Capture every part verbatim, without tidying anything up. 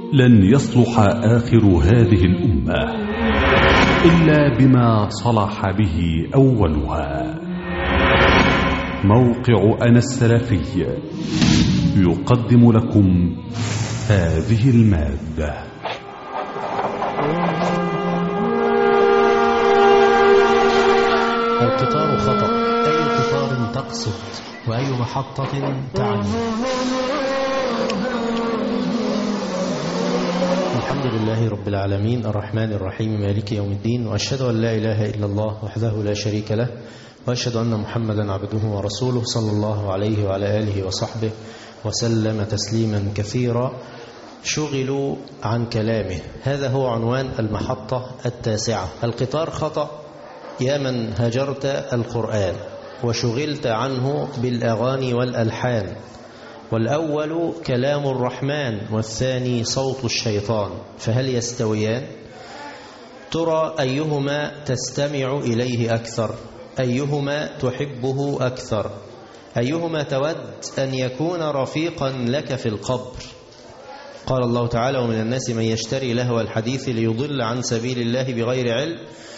لن يصلح آخر هذه الأمة إلا بما صلح به أولها. موقع أنا السلفي يقدم لكم هذه المادة. القطار خطأ، أي قطار تقصد وأي محطة تعني؟ الحمد لله رب العالمين الرحمن الرحيم مالك يوم الدين، وأشهد أن لا إله إلا الله وحده لا شريك له، وأشهد أن محمدا عبده ورسوله صلى الله عليه وعلى آله وصحبه وسلم تسليما كثيرا. شغلوا عن كلامه، هذا هو عنوان المحطة التاسعة. القطار خطأ يا من هجرت القرآن وشغلت عنه بالأغاني والألحان، والأول كلام الرحمن والثاني صوت الشيطان، فهل يستويان؟ ترى أيهما تستمع إليه أكثر؟ أيهما تحبه أكثر؟ أيهما تود أن يكون رفيقا لك في القبر؟ قال الله تعالى: ومن الناس من يشتري لهو الحديث ليضل عن سبيل الله بغير علم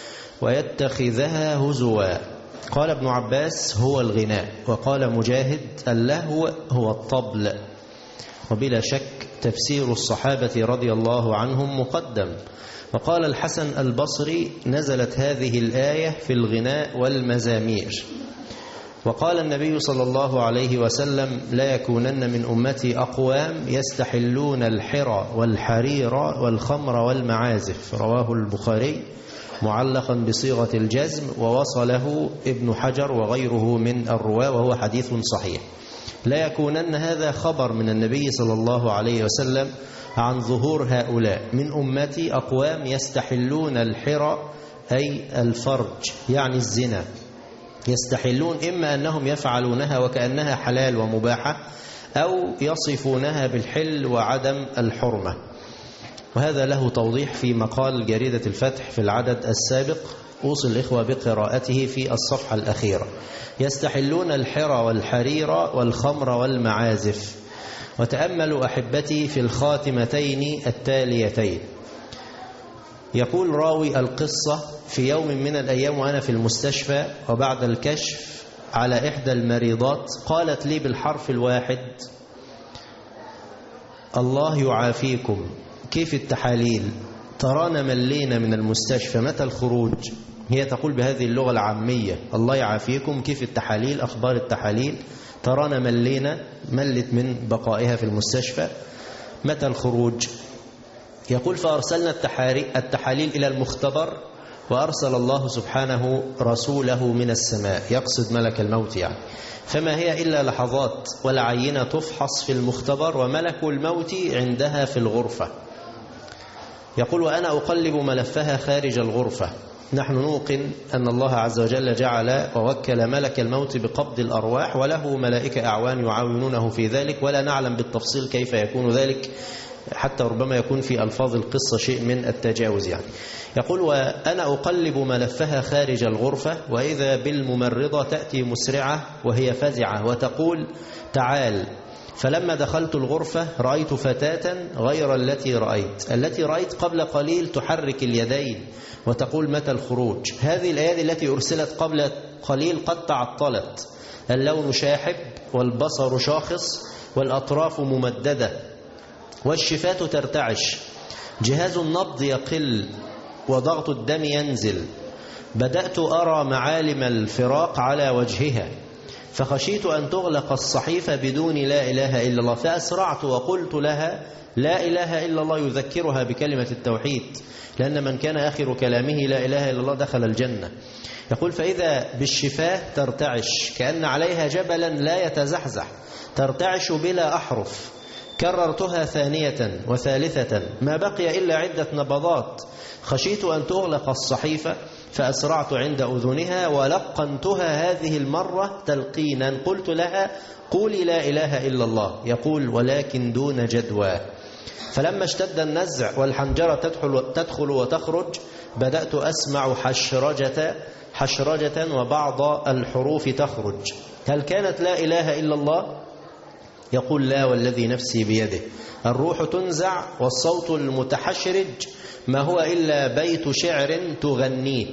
ويتخذها هزوا. قال ابن عباس: هو الغناء. وقال مجاهد: اللهو هو الطبل. وبلا شك تفسير الصحابة رضي الله عنهم مقدم. وقال الحسن البصري: نزلت هذه الآية في الغناء والمزامير. وقال النبي صلى الله عليه وسلم: لا يكونن من أمتي أقوام يستحلون الحرى والحرير والخمر والمعازف. رواه البخاري معلقا بصيغة الجزم، ووصله ابن حجر وغيره من الرواة، وهو حديث صحيح. لا يكونن هذا خبر من النبي صلى الله عليه وسلم عن ظهور هؤلاء من أمتي أقوام يستحلون الحرى أي الفرج، يعني الزنا. يستحلون إما أنهم يفعلونها وكأنها حلال ومباحة، أو يصفونها بالحل وعدم الحرمة. وهذا له توضيح في مقال جريدة الفتح في العدد السابق، أوصي الإخوة بقراءته في الصفحة الأخيرة. يستحلون الحرى والحرير والخمر والمعازف. وتأملوا أحبتي في الخاتمتين التاليتين. يقول راوي القصة: في يوم من الأيام وأنا في المستشفى وبعد الكشف على إحدى المريضات قالت لي بالحرف الواحد: الله يعافيكم، كيف التحاليل؟ ترانا ملينا من المستشفى، متى الخروج؟ هي تقول بهذه اللغة العامية: الله يعافيكم، كيف التحاليل؟ أخبار التحاليل؟ ترانا ملينا، ملت من بقائها في المستشفى، متى الخروج؟ يقول: فأرسلنا التحاليل إلى المختبر، وأرسل الله سبحانه رسوله من السماء، يقصد ملك الموت يعني. فما هي إلا لحظات والعينة تفحص في المختبر وملك الموت عندها في الغرفة. يقول: وأنا أقلب ملفها خارج الغرفة. نحن نوقن أن الله عز وجل جعل ووكل ملك الموت بقبض الأرواح، وله ملائكة أعوان يعاونونه في ذلك، ولا نعلم بالتفصيل كيف يكون ذلك، حتى ربما يكون في ألفاظ القصة شيء من التجاوز يعني. يقول: وأنا أقلب ملفها خارج الغرفة، وإذا بالممرضة تأتي مسرعة وهي فزعة وتقول: تعال. فلما دخلت الغرفة رأيت فتاة غير التي رأيت. التي رأيت قبل قليل تحرك اليدين وتقول: متى الخروج؟ هذه الأيادي التي أرسلت قبل قليل قد تعطلت، اللون شاحب والبصر شاخص والأطراف ممددة والشفات ترتعش، جهاز النبض يقل وضغط الدم ينزل. بدأت أرى معالم الفراق على وجهها، فخشيت أن تغلق الصحيفة بدون لا إله إلا الله، فأسرعت وقلت لها: لا إله إلا الله، يذكرها بكلمة التوحيد، لأن من كان آخر كلامه لا إله إلا الله دخل الجنة. يقول: فإذا بالشفاه ترتعش كأن عليها جبلا لا يتزحزح، ترتعش بلا أحرف. كررتها ثانية وثالثة، ما بقي إلا عدة نبضات. خشيت أن تغلق الصحيفة فأسرعت عند أذنها ولقنتها هذه المرة تلقينا. قلت لها: قولي لا إله إلا الله. يقول: ولكن دون جدوى. فلما اشتد النزع والحنجرة تدخل, تدخل وتخرج، بدأت أسمع حشرجة, حشرجة وبعض الحروف تخرج. هل كانت لا إله إلا الله؟ يقول لا والذي نفسي بيده، الروح تنزع والصوت المتحشرج ما هو إلا بيت شعر تغنيه،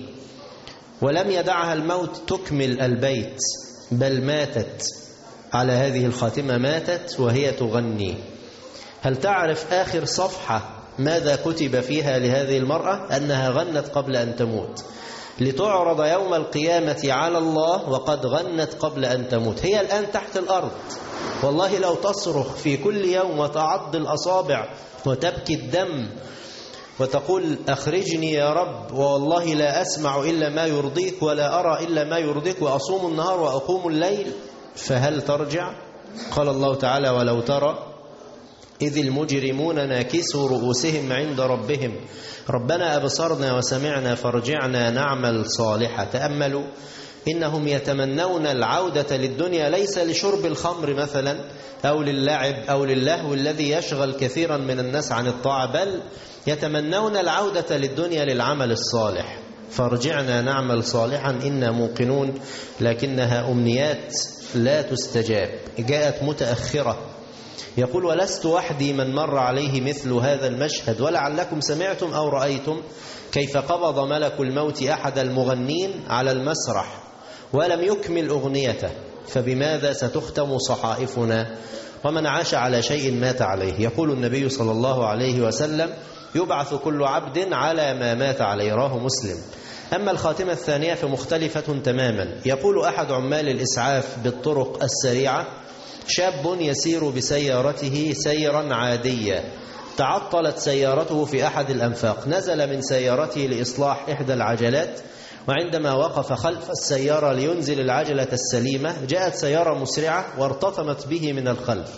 ولم يدعها الموت تكمل البيت بل ماتت على هذه الخاتمة، ماتت وهي تغني. هل تعرف آخر صفحة ماذا كتب فيها لهذه المرأة؟ أنها غنت قبل أن تموت، لتعرض يوم القيامة على الله وقد غنت قبل أن تموت. هي الآن تحت الأرض، والله لو تصرخ في كل يوم وتعض الأصابع وتبكي الدم وتقول أخرجني يا رب، والله لا أسمع إلا ما يرضيك ولا أرى إلا ما يرضيك، وأصوم النهار وأقوم الليل، فهل ترجع؟ قال الله تعالى: ولو ترى إذ المجرمون ناكسوا رؤوسهم عند ربهم ربنا أبصرنا وسمعنا فارجعنا نعمل صالحا. تأملوا، إنهم يتمنون العودة للدنيا ليس لشرب الخمر مثلا أو للعب أو للهو الذي يشغل كثيرا من الناس عن الطاعة، بل يتمنون العودة للدنيا للعمل الصالح. فارجعنا نعمل صالحا إنا موقنون، لكنها أمنيات لا تستجاب، جاءت متأخرة. يقول: ولست وحدي من مر عليه مثل هذا المشهد، ولعلكم سمعتم أو رأيتم كيف قبض ملك الموت أحد المغنين على المسرح ولم يكمل أغنيته، فبماذا ستختم صحائفنا؟ ومن عاش على شيء مات عليه. يقول النبي صلى الله عليه وسلم: يبعث كل عبد على ما مات عليه، رواه مسلم. أما الخاتمة الثانية فمختلفة تماما. يقول أحد عمال الإسعاف بالطرق السريعة: شاب يسير بسيارته سيرا عاديا، تعطلت سيارته في أحد الأنفاق، نزل من سيارته لإصلاح إحدى العجلات، وعندما وقف خلف السيارة لينزل العجلة السليمة جاءت سيارة مسرعة وارتطمت به من الخلف،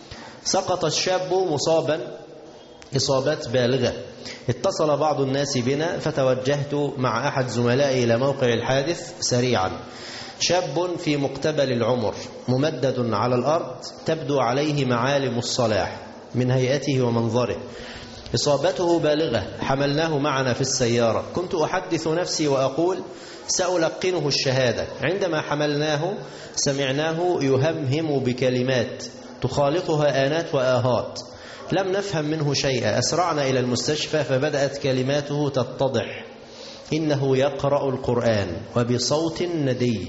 سقط الشاب مصابا إصابات بالغة. اتصل بعض الناس بنا فتوجهت مع أحد زملائي إلى موقع الحادث سريعا. شاب في مقتبل العمر ممدد على الأرض، تبدو عليه معالم الصلاح من هيئته ومنظره، إصابته بالغة، حملناه معنا في السيارة. كنت أحدث نفسي وأقول سألقنه الشهادة. عندما حملناه سمعناه يهمهم بكلمات تخالطها آنات وآهات، لم نفهم منه شيئا. أسرعنا إلى المستشفى فبدأت كلماته تتضح، إنه يقرأ القرآن وبصوت ندي.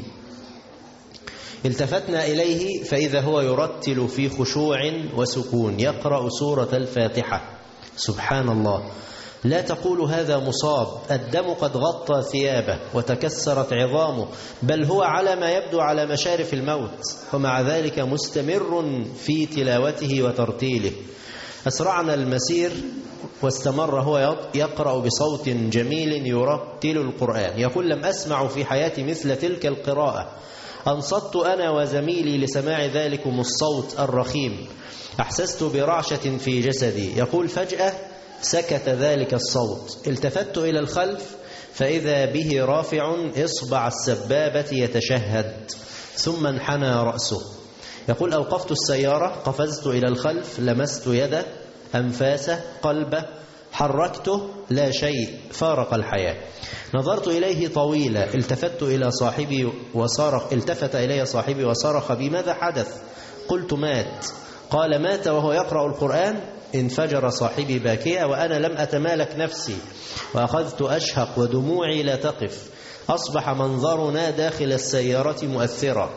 التفتنا إليه فإذا هو يرتل في خشوع وسكون، يقرأ سورة الفاتحة. سبحان الله، لا تقول هذا مصاب، الدم قد غطى ثيابه وتكسرت عظامه، بل هو على ما يبدو على مشارف الموت، ومع ذلك مستمر في تلاوته وترتيله. أسرعنا المسير واستمر هو يقرأ بصوت جميل يرتل القرآن. يقول: لم أسمع في حياتي مثل تلك القراءة، أنصت أنا وزميلي لسماع ذلكم الصوت الرخيم، أحسست برعشة في جسدي. يقول: فجأة سكت ذلك الصوت، التفت إلى الخلف فإذا به رافع إصبع السبابة يتشهد، ثم انحنى رأسه. يقول: أوقفت السيارة، قفزت إلى الخلف، لمست يده، أنفاسه، قلبه، حركته، لا شيء، فارق الحياة. نظرت إليه طويلا، التفت إلى صاحبي وصرخ التفت إلي صاحبي وصرخ: بماذا حدث؟ قلت: مات. قال: مات وهو يقرأ القرآن؟ انفجر صاحبي باكيا وأنا لم أتمالك نفسي، وأخذت أشهق ودموعي لا تقف. أصبح منظرنا داخل السيارة مؤثرا.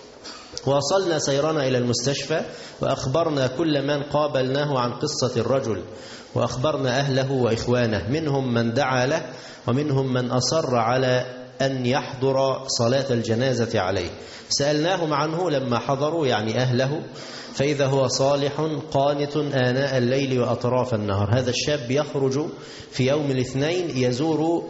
وصلنا سيرنا إلى المستشفى وأخبرنا كل من قابلناه عن قصة الرجل، وأخبرنا أهله وإخوانه، منهم من دعا له ومنهم من أصر على أن يحضر صلاة الجنازة عليه. سألناهم عنه لما حضروا، يعني أهله، فإذا هو صالح قانت آناء الليل وأطراف النهار. هذا الشاب يخرج في يوم الاثنين يزور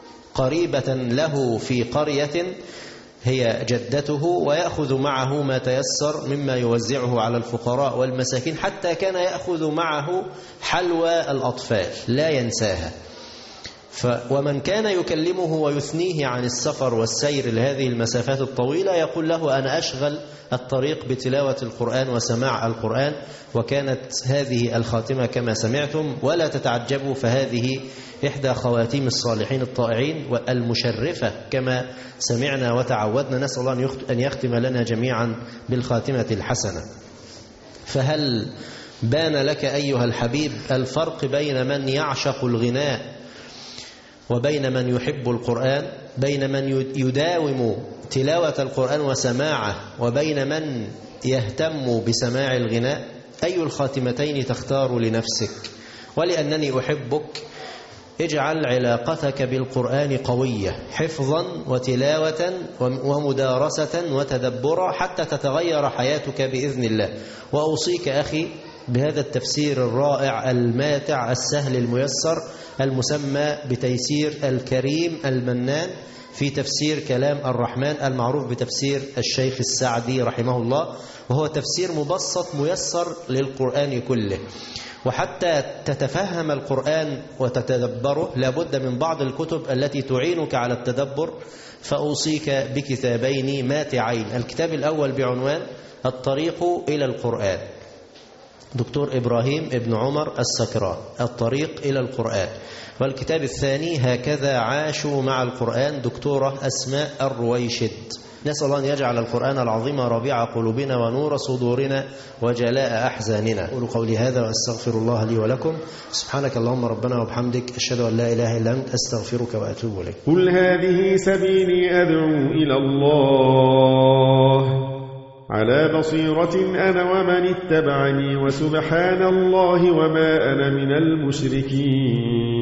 قريبة له في قرية هي جدته، ويأخذ معه ما تيسر مما يوزعه على الفقراء والمساكين، حتى كان يأخذ معه حلوى الأطفال لا ينساها. ف ومن كان يكلمه ويثنيه عن السفر والسير لهذه المسافات الطويلة يقول له: أنا أشغل الطريق بتلاوة القرآن وسماع القرآن. وكانت هذه الخاتمة كما سمعتم، ولا تتعجبوا، فهذه إحدى خواتيم الصالحين الطائعين والمشرفة كما سمعنا وتعودنا. نسأل الله أن يختم لنا جميعا بالخاتمة الحسنة. فهل بان لك أيها الحبيب الفرق بين من يعشق الغناء وبين من يحب القرآن، بين من يداوم تلاوة القرآن وسماعه وبين من يهتم بسماع الغناء؟ أي الخاتمتين تختار لنفسك؟ ولأنني أحبك اجعل علاقتك بالقرآن قوية حفظا وتلاوة ومدارسة وتدبرا حتى تتغير حياتك بإذن الله. وأوصيك أخي بهذا التفسير الرائع الماتع السهل الميسر المسمى بتيسير الكريم المنان في تفسير كلام الرحمن المعروف بتفسير الشيخ السعدي رحمه الله، وهو تفسير مبسط ميسر للقرآن كله. وحتى تتفهم القرآن وتتدبره لابد من بعض الكتب التي تعينك على التدبر، فأوصيك بكتابين ماتعين. الكتاب الأول بعنوان الطريق إلى القرآن، دكتور إبراهيم ابن عمر السكران، الطريق إلى القرآن. والكتاب الثاني هكذا عاشوا مع القرآن، دكتورة أسماء الرويشد. نسأل الله أن يجعل القرآن العظيم ربيع قلوبنا ونور صدورنا وجلاء أحزاننا. أقول قولي هذا وأستغفر الله لي ولكم. سبحانك اللهم ربنا وبحمدك أشهد أن لا إله إلا أنت أستغفرك وأتوب إليك. قل هذه سبيلي أدعو إلى الله على بصيرة أنا ومن اتبعني وسبحان الله وما أنا من المشركين.